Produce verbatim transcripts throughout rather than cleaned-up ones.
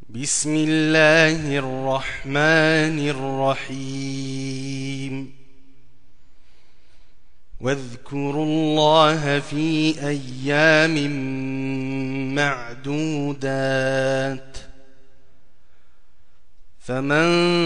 بسم الله الرحمن الرحيم واذكروا الله في أيام معدودات فمن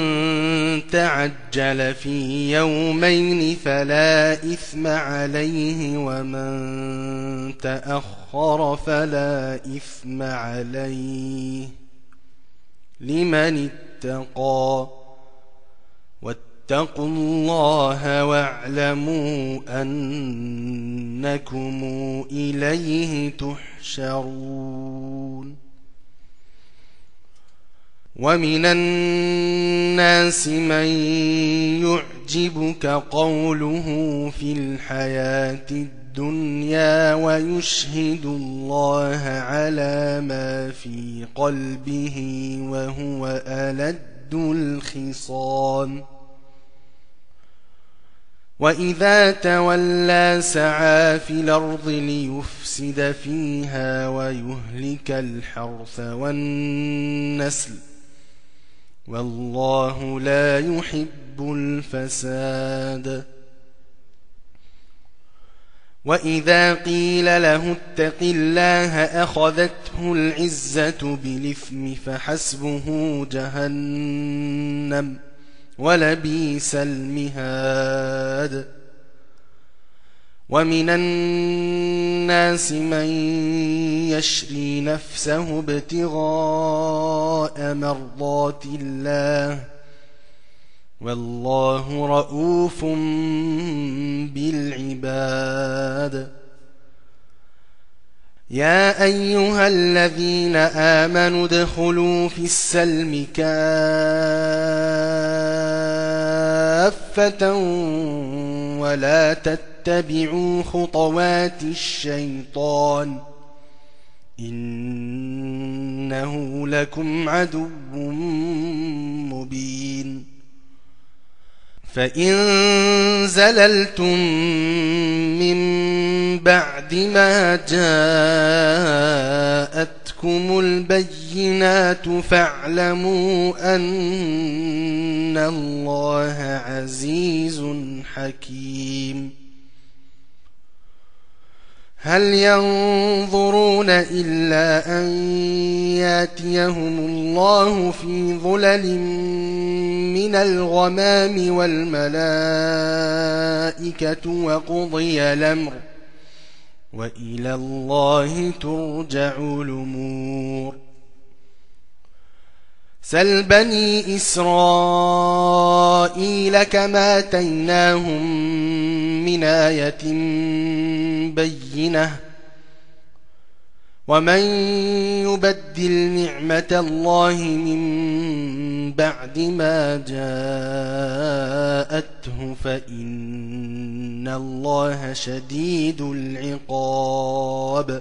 تعجل في يومين فلا إثم عليه ومن تأخر فلا إثم عليه لمن اتقى واتقوا الله واعلموا أنكم إليه تحشرون ومن الناس من يعجبك قوله في الحياة الدنيا ويشهد الله على ما في قلبه وهو ألد الخصام وإذا تولى سعى في الأرض ليفسد فيها ويهلك الحرث والنسل والله لا يحب الفساد وإذا قيل له اتق الله أخذته العزة بالإثم فحسبه جهنم ولبئس المهاد ومن الناس من يشري نفسه ابتغاء مرضات الله والله رؤوف بالعباد يا أيها الذين آمنوا ادخلوا في السلم كافة ولا تتبعوا خطوات الشيطان إنه لكم عدو مبين فإن زللتم من بعد ما جاءتكم البينات فاعلموا أن الله عزيز حكيم هل ينظرون إلا أن ياتيهم الله في ظلل من الغمام والملائكة وقضي الأمر وإلى الله ترجع الأمور سل بني إسرائيل كما آتيناهم من آية بينة ومن يبدل نعمة الله من بعد ما جاءته فإن الله شديد العقاب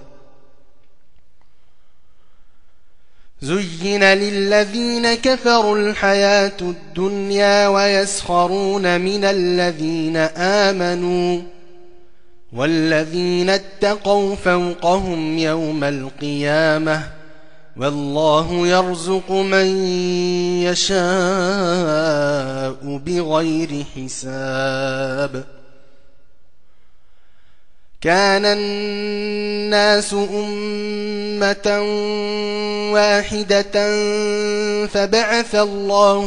زين للذين كفروا الحياة الدنيا ويسخرون من الذين آمنوا والذين اتقوا فوقهم يوم القيامة والله يرزق من يشاء بغير حساب كان الناس أمة واحدة فبعث الله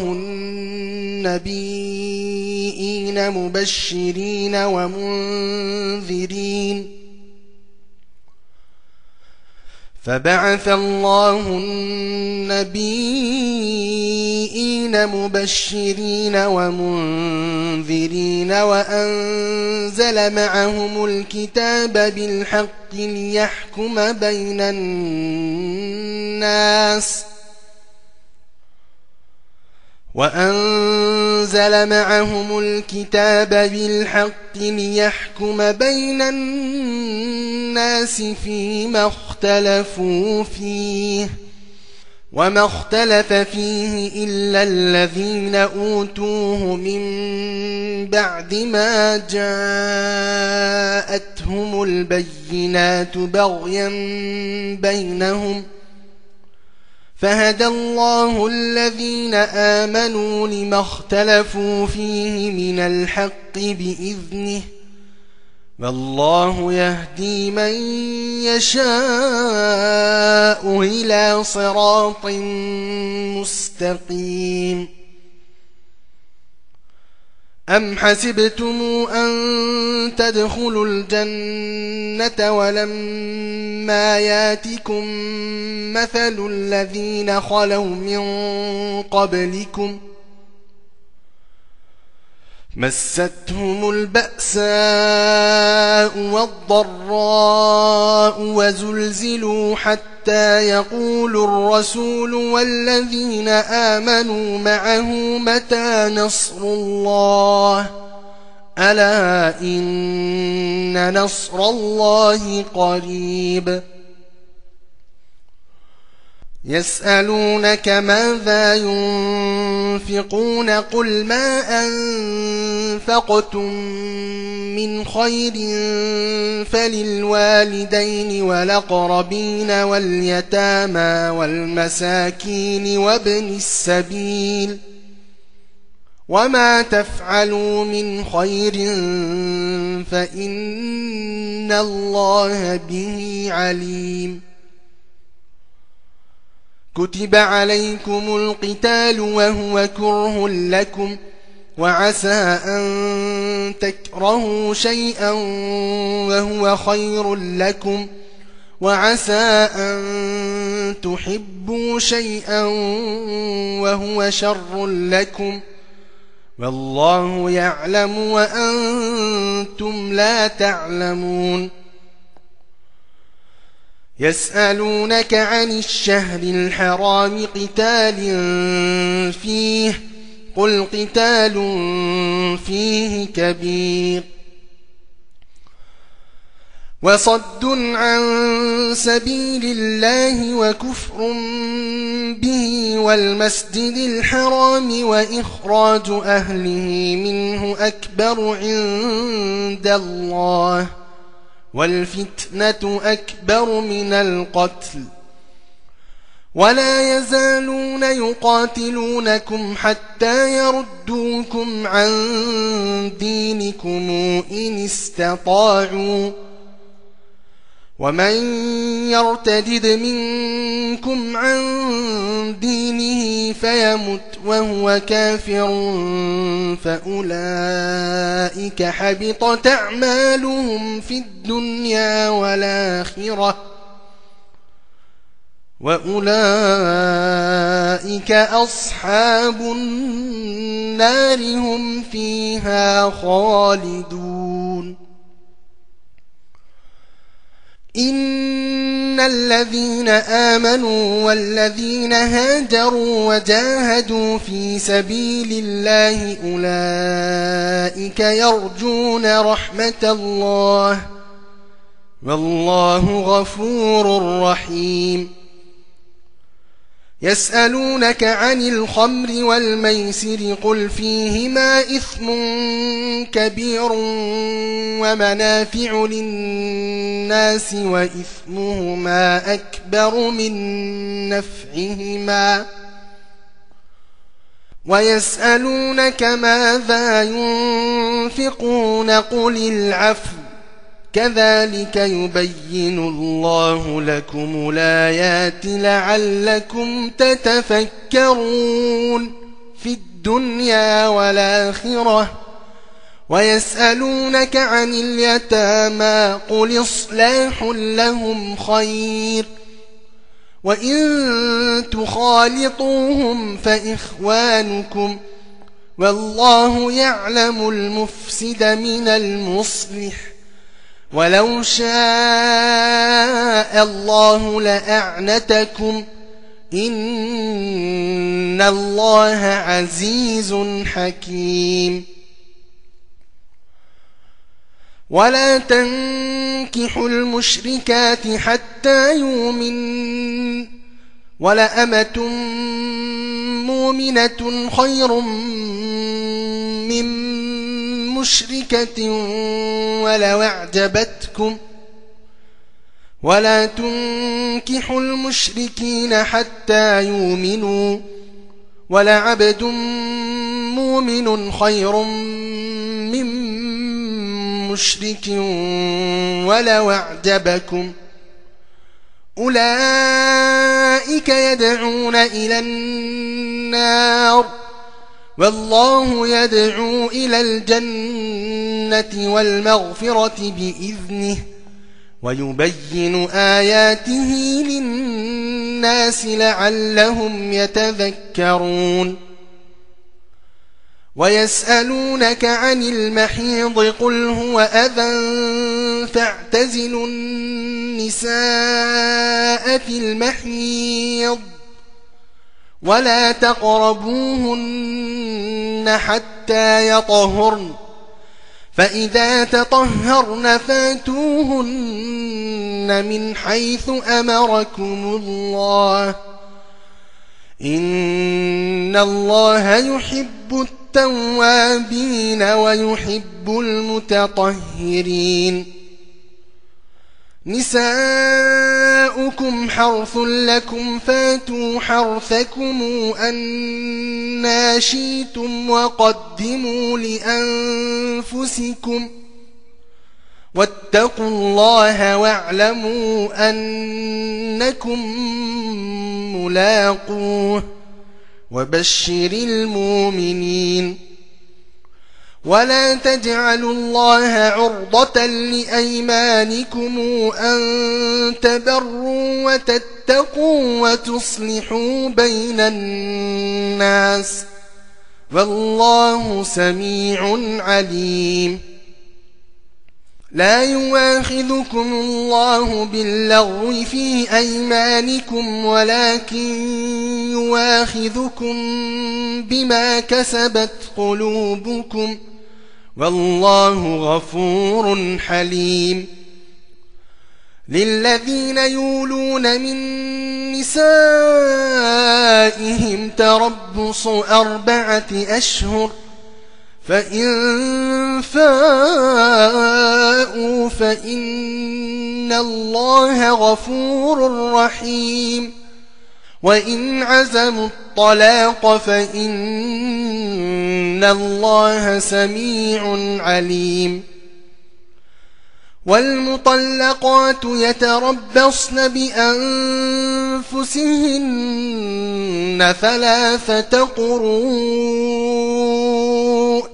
النبيين مبشرين ومنذرين فبعث الله النبيين مبشرين ومنذرين وأنزل معهم الكتاب بالحق ليحكم بين الناس وأنزل معهم الكتاب بالحق ليحكم بين الناس فيما اختلفوا فيه وما اختلف فيه إلا الذين أوتوه من بعد ما جاءتهم البينات بغيا بينهم فهدى الله الذين آمنوا لما اختلفوا فيه من الحق بإذنه والله يهدي من يشاء إلى صراط مستقيم. أم حسبتم أن تدخلوا الجنة ولما ياتكم مثل الذين خلوا من قبلكم مستهم البأساء والضراء وزلزلوا حتى يقول الرسول والذين آمنوا معه متى نصر الله ألا إن نصر الله قريب. يسألونك ماذا ينفقون قل ما أنفقتم من خير فللوالدين والأقربين واليتامى والمساكين وابن السبيل وما تفعلوا من خير فإن الله به عليم. كتب عليكم القتال وهو كره لكم وعسى أن تكرهوا شيئا وهو خير لكم وعسى أن تحبوا شيئا وهو شر لكم والله يعلم وأنتم لا تعلمون. يسألونك عن الشهر الحرام قتال فيه قل قتال فيه كبير وصد عن سبيل الله وكفر به والمسجد الحرام وإخراج أهله منه أكبر عند الله والفتنة أكبر من القتل ولا يزالون يقاتلونكم حتى يردوكم عن دينكم إن استطاعوا ومن يرتدد منكم عن دينه فيمت وهو كافر فأولئك حبطت أعمالهم في الدنيا والآخرة وأولئك أصحاب النار هم فيها خالدون. إن الذين آمنوا والذين هاجروا وجاهدوا في سبيل الله أولئك يرجون رحمة الله والله غفور رحيم. يسألونك عن الخمر والميسر قل فيهما إثم كبير ومنافع للناس وإثمهما أكبر من نفعهما ويسألونك ماذا ينفقون قل العفو كذلك يبين الله لكم الآيات لعلكم تتفكرون في الدنيا والآخرة. ويسألونك عن اليتامى قل إصلاح لهم خير وإن تخالطوهم فإخوانكم والله يعلم المفسد من المصلح ولو شاء الله لأعنتكم إن الله عزيز حكيم. ولا تنكحوا المشركات حتى يؤمن ولأمة مؤمنة خير من مشركة ولو أعجبتكم ولا تنكحوا المشركين حتى يؤمنوا ولعبد مؤمن خير من مشرك ولو أعجبكم أولئك يدعون إلى النار والله يدعو إلى الجنة والمغفرة بإذنه ويبين آياته للناس لعلهم يتذكرون ويسألونك عن المحيض قل هو أذى فاعتزلوا النساء في المحيض ولا تقربوهن حتى يطهرن فإذا تطهرن فاتوهن من حيث أمركم الله إن الله يحب التوابين ويحب المتطهرين نساؤكم حرث لكم فاتوا حرثكم أنى شئتم وقدموا لأنفسكم واتقوا الله واعلموا أنكم ملاقوه وبشر المؤمنين ولا تجعلوا الله عرضة لأيمانكم أن تبروا وتتقوا وتصلحوا بين الناس والله سميع عليم لا يؤاخذكم الله باللغو في أيمانكم ولكن يؤاخذكم بما كسبت قلوبكم والله غفور حليم للذين يولون من نسائهم تربص أربعة أشهر فإن فاءوا فإن الله غفور رحيم وإن عزموا الطلاق فإن الله سميع عليم والمطلقات يتربصن بأنفسهن ثلاثة قروء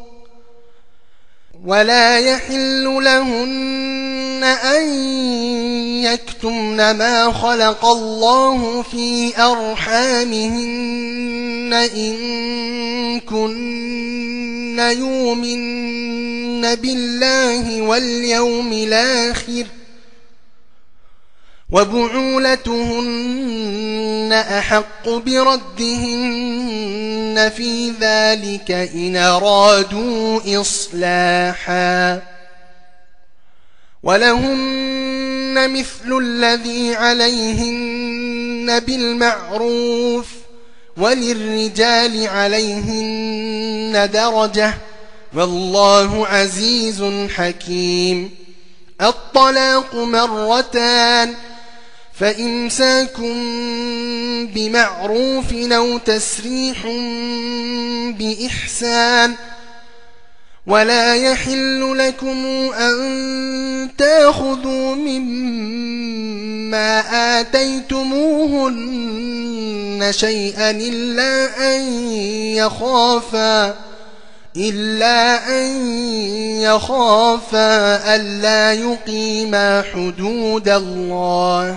ولا يحل لهن أن يكتمن ما خلق الله في أرحامهن إن كن يؤمن بالله واليوم الآخر وبعولتهن أحق بردهن في ذلك إن أرادوا إصلاحا ولهن مثل الذي عليهن بالمعروف وللرجال عليهن درجة والله عزيز حكيم الطلاق مرتان فإمساكم بمعروف أو تسريح بإحسان ولا يحل لكم أن تأخذوا مما آتيتموهن شيئا إلا أن يخافا إلا أن يخافا ألا يقيما حدود الله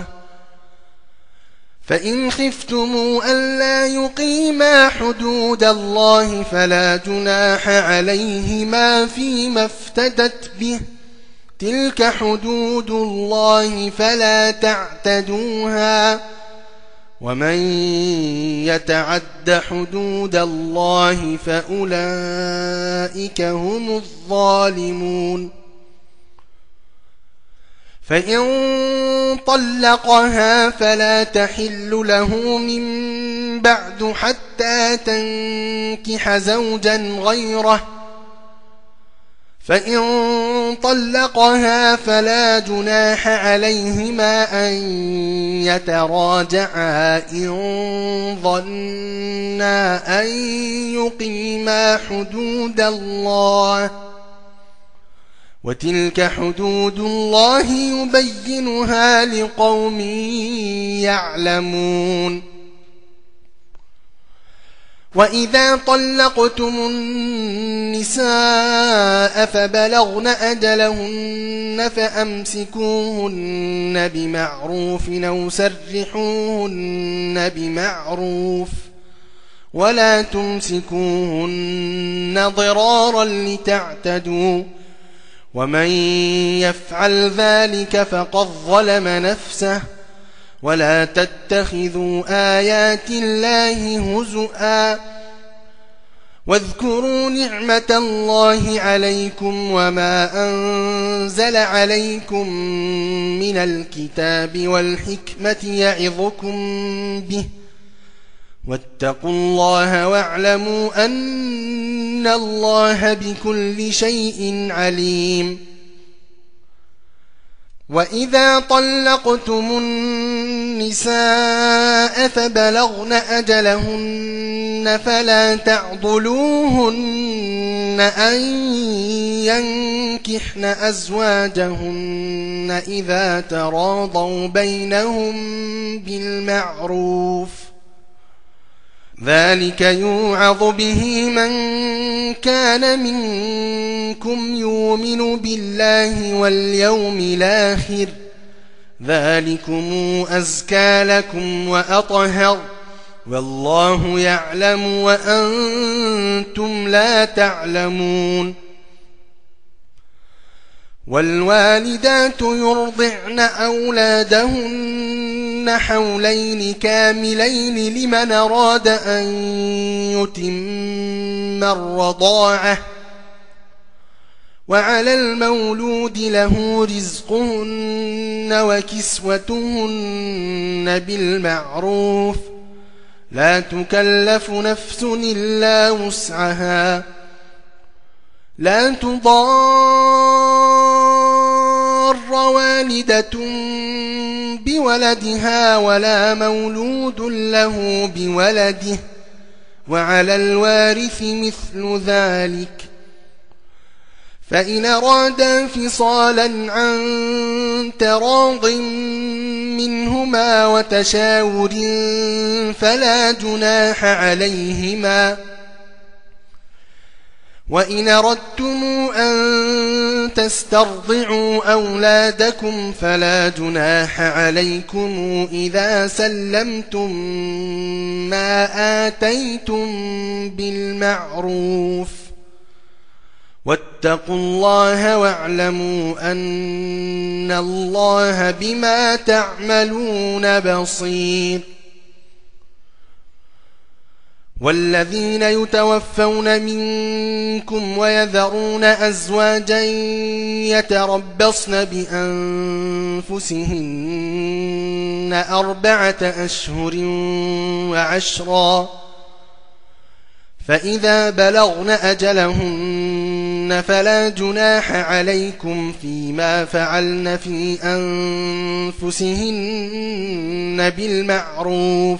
فإن خفتموا ألا يقيما حدود الله فلا جناح عليهما فيما افتدت به تلك حدود الله فلا تعتدوها ومن يتعد حدود الله فأولئك هم الظالمون فإن طلقها فلا تحل له من بعد حتى تنكح زوجا غيره فإن طلقها فلا جناح عليهما أن يتراجعا إن ظنا أن يقيما حدود الله، وتلك حدود الله يبينها لقوم يعلمون. وإذا طلقتم النساء فبلغن أجلهن فأمسكوهن بمعروف أو سرحوهن بمعروف، ولا تمسكوهن ضرارا لتعتدوا، ومن يفعل ذلك فقد ظلم نفسه. ولا تتخذوا آيات الله هزؤا، واذكروا نعمة الله عليكم وما أنزل عليكم من الكتاب والحكمة يعظكم به، واتقوا الله واعلموا أن الله بكل شيء عليم. وإذا طلقتم النساء فبلغن أجلهن فلا تعضلوهن أن ينكحن أزواجهن إذا تراضوا بينهم بالمعروف، ذلك يوعظ به من كان منكم يؤمن بالله واليوم الآخر، ذلكم أزكى لكم وأطهر، والله يعلم وأنتم لا تعلمون. والوالدات يرضعن أولادهن حولين كاملين لمن أراد أن يتم الرضاعة، وعلى المولود له رزقهن وكسوتهن بالمعروف، لا تكلف نفس إلا وسعها، لا تضار والدة بولدها ولا مولود له بولده، وعلى الوارث مثل ذلك. فإن أرادا فصالا عن تراض منهما وتشاور فلا جناح عليهما. وإن أردتم أن تسترضعوا أولادكم فلا جناح عليكم إذا سلمتم ما آتيتم بالمعروف، واتقوا الله واعلموا أن الله بما تعملون بصير. والذين يتوفون منكم ويذرون أزواجا يتربصن بأنفسهن أربعة أشهر وعشرا، فإذا بلغن أجلهن فلا جناح عليكم فيما فعلن في أنفسهن بالمعروف،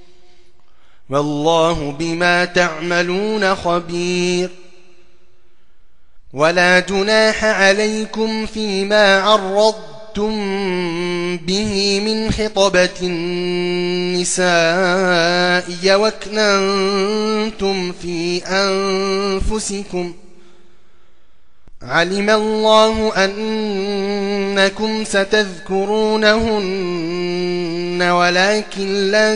والله بما تعملون خبير. ولا جناح عليكم فيما عرضتم به من خطبة النساء واكننتم في أنفسكم، علم الله أنكم ستذكرونهن ولكن لا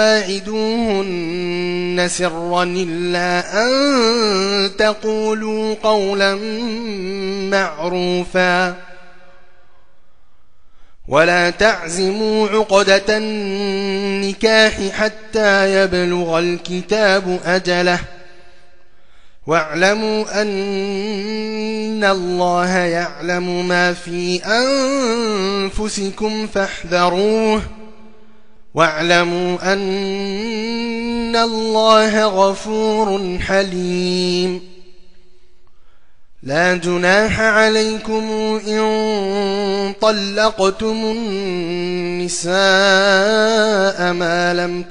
تواعدوهن سرا إلا أن تقولوا قولا معروفا، ولا تعزموا عقدة النكاح حتى يبلغ الكتاب أجله، واعلموا أن الله يعلم ما في أنفسكم فاحذروه، واعلموا أن الله غفور حليم. لا جناح عليكم إن طلقتم النساء ما لم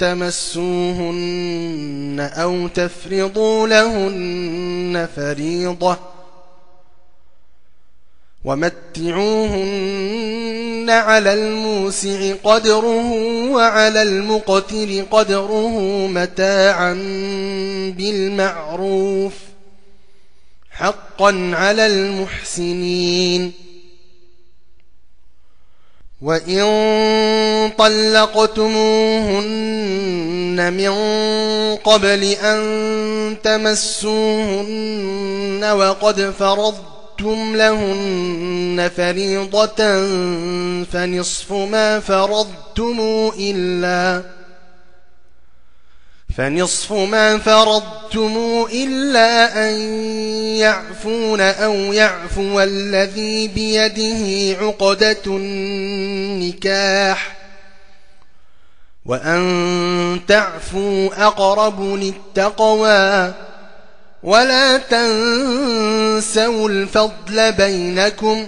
تمسوهن أو تفرضوا لهن فريضة ومتعوهن على الموسع قدره وعلى المقتر قدره متاعا بالمعروف حقا على المحسنين. وإن طلقتموهن من قبل أن تمسوهن وقد فرضتم لهن فريضة فنصف ما فرضتم إلا فنصف ما فرضتم إلا أن يعفون أو يعفو الذي بيده عقدة النكاح وأن تعفوا أقرب للتقوى ولا تنسوا الفضل بينكم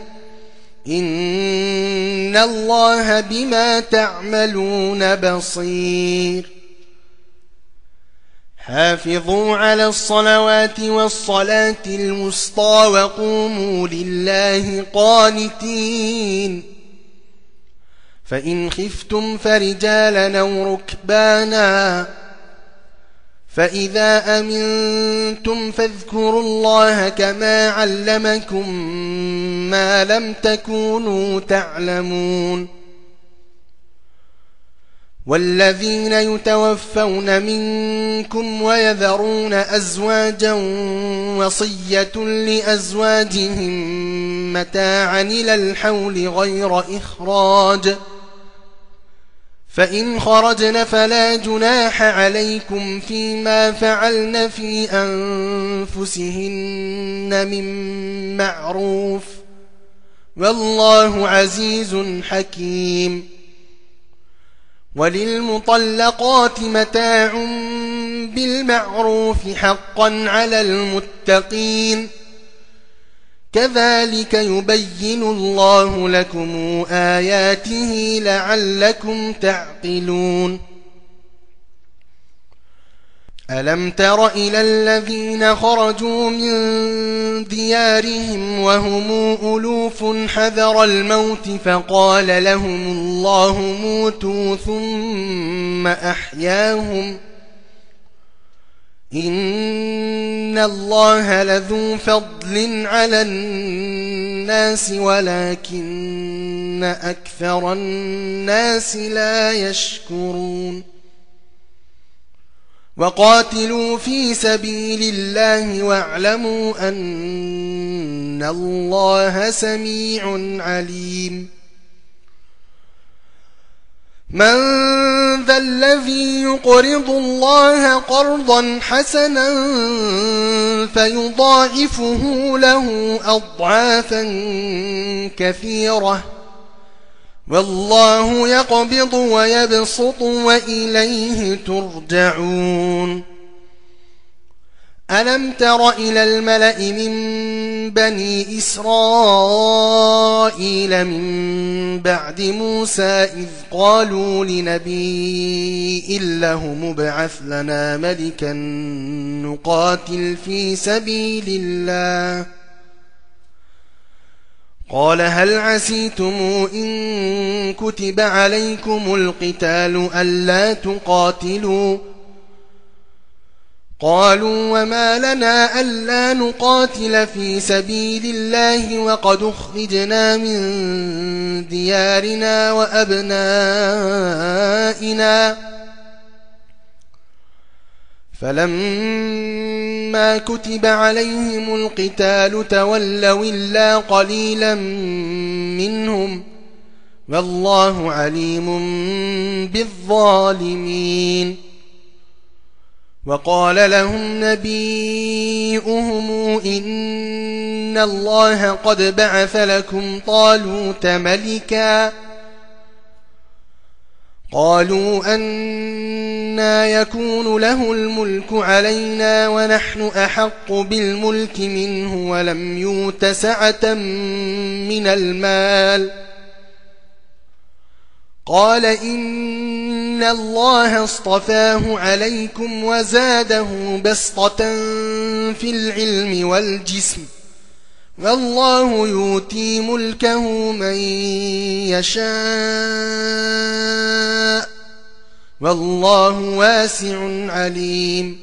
إن الله بما تعملون بصير. حافظوا على الصلوات والصلاة الوسطى وقوموا لله قانتين. فإن خفتم فرجالا أو ركبانا فإذا أمنتم فاذكروا الله كما علمكم ما لم تكونوا تعلمون. والذين يتوفون منكم ويذرون أزواجا وصية لأزواجهم متاعا إلى الحول غير إخراج فإن خرجن فلا جناح عليكم فيما فعلن في أنفسهن من معروف والله عزيز حكيم. وللمطلقات متاع بالمعروف حقا على المتقين كذلك يبين الله لكم آياته لعلكم تعقلون. ألم تر إلى الذين خرجوا من ديارهم وهم ألوف حذر الموت فقال لهم الله موتوا ثم أحياهم إن الله لذو فضل على الناس ولكن أكثر الناس لا يشكرون. وقاتلوا في سبيل الله واعلموا أن الله سميع عليم. من ذا الذي يقرض الله قرضا حسنا فيضاعفه له أضعافا كثيرة والله يقبض ويبسط وإليه ترجعون. ألم تر إلى الملأ من بني إسرائيل من بعد موسى إذ قالوا لنبي له مبعث لنا ملكا نقاتل في سبيل الله قال هل عسيتم إن كتب عليكم القتال ألا تقاتلوا قالوا وما لنا ألا نقاتل في سبيل الله وقد أخرجنا من ديارنا وأبنائنا فلما كتب عليهم القتال تولوا إلا قليلا منهم والله عليم بالظالمين. وقال لهم نبيئهم إن الله قد بعث لكم طالوت ملكا قالوا أنى يكون له الملك علينا ونحن أحق بالملك منه ولم يؤت سعة من المال. قال إن الله اصطفاه عليكم وزاده بسطة في العلم والجسم والله يؤتي ملكه من يشاء والله واسع عليم.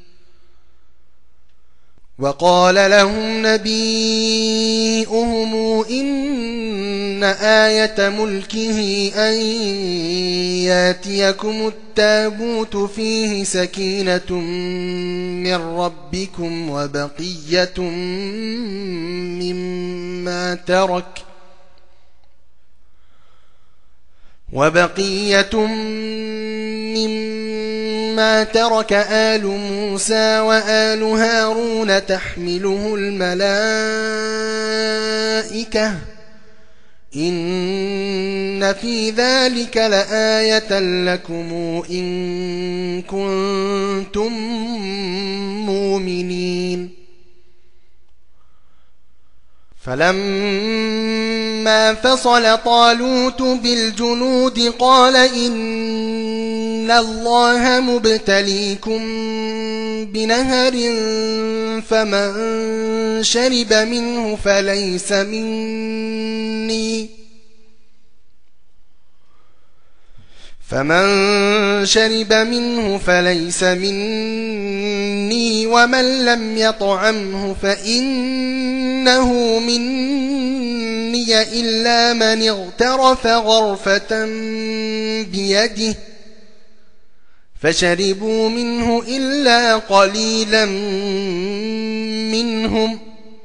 وقال لهم نبيئهم إن آية ملكه أن ياتيكم التابوت فيه سكينة من ربكم وبقية مما ترك وبقية مما ترك آل موسى وآل هارون تحمله الملائكة إن في ذلك لآية لكم إن كنتم مؤمنين. فلما فصل طالوت بالجنود قال إن الله مبتليكم بنهر فمن شرب منه فليس مني فمن شرب منه فليس مني ومن لم يطعمه فإنه مني إلا من اغترف غرفة بيده فشربوا منه إلا قليلا منهم.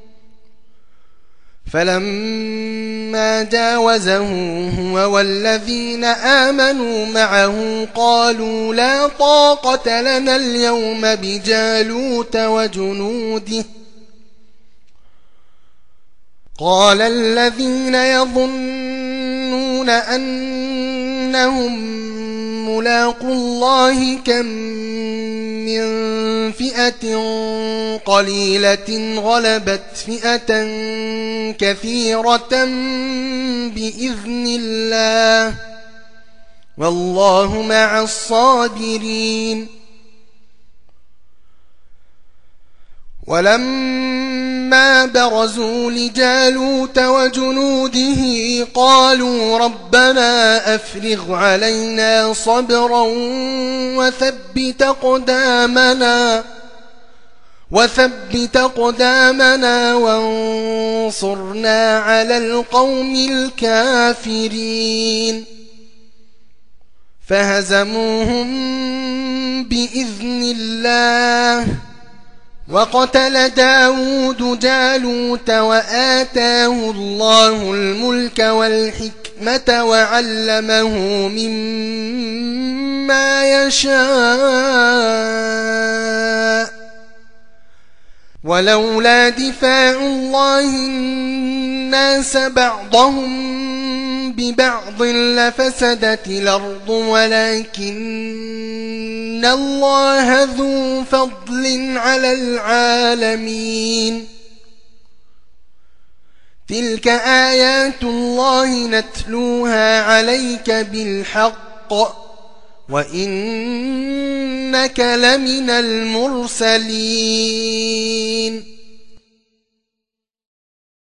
فلما جاوزه هو والذين آمنوا معه قالوا لا طاقة لنا اليوم بجالوت وجنوده. قال الذين يظنون أنهم ملاقو الله كم من فئة قليلة غلبت فئة كثيرة بإذن الله والله مع الصابرين. ولما برزوا لجالوت وجنوده قالوا ربنا أفرغ علينا صبرا وثبت أقدامنا وثبت أقدامنا وانصرنا على القوم الكافرين. فهزموهم بإذن الله وقتل داود جالوت وآتاه الله الملك والحكمة وعلمه مما يشاء ولولا دفاع الله الناس بعضهم ببعض لفسدت الأرض ولكن الله ذو فضل على العالمين. تلك آيات الله نتلوها عليك بالحق وإنك لمن المرسلين.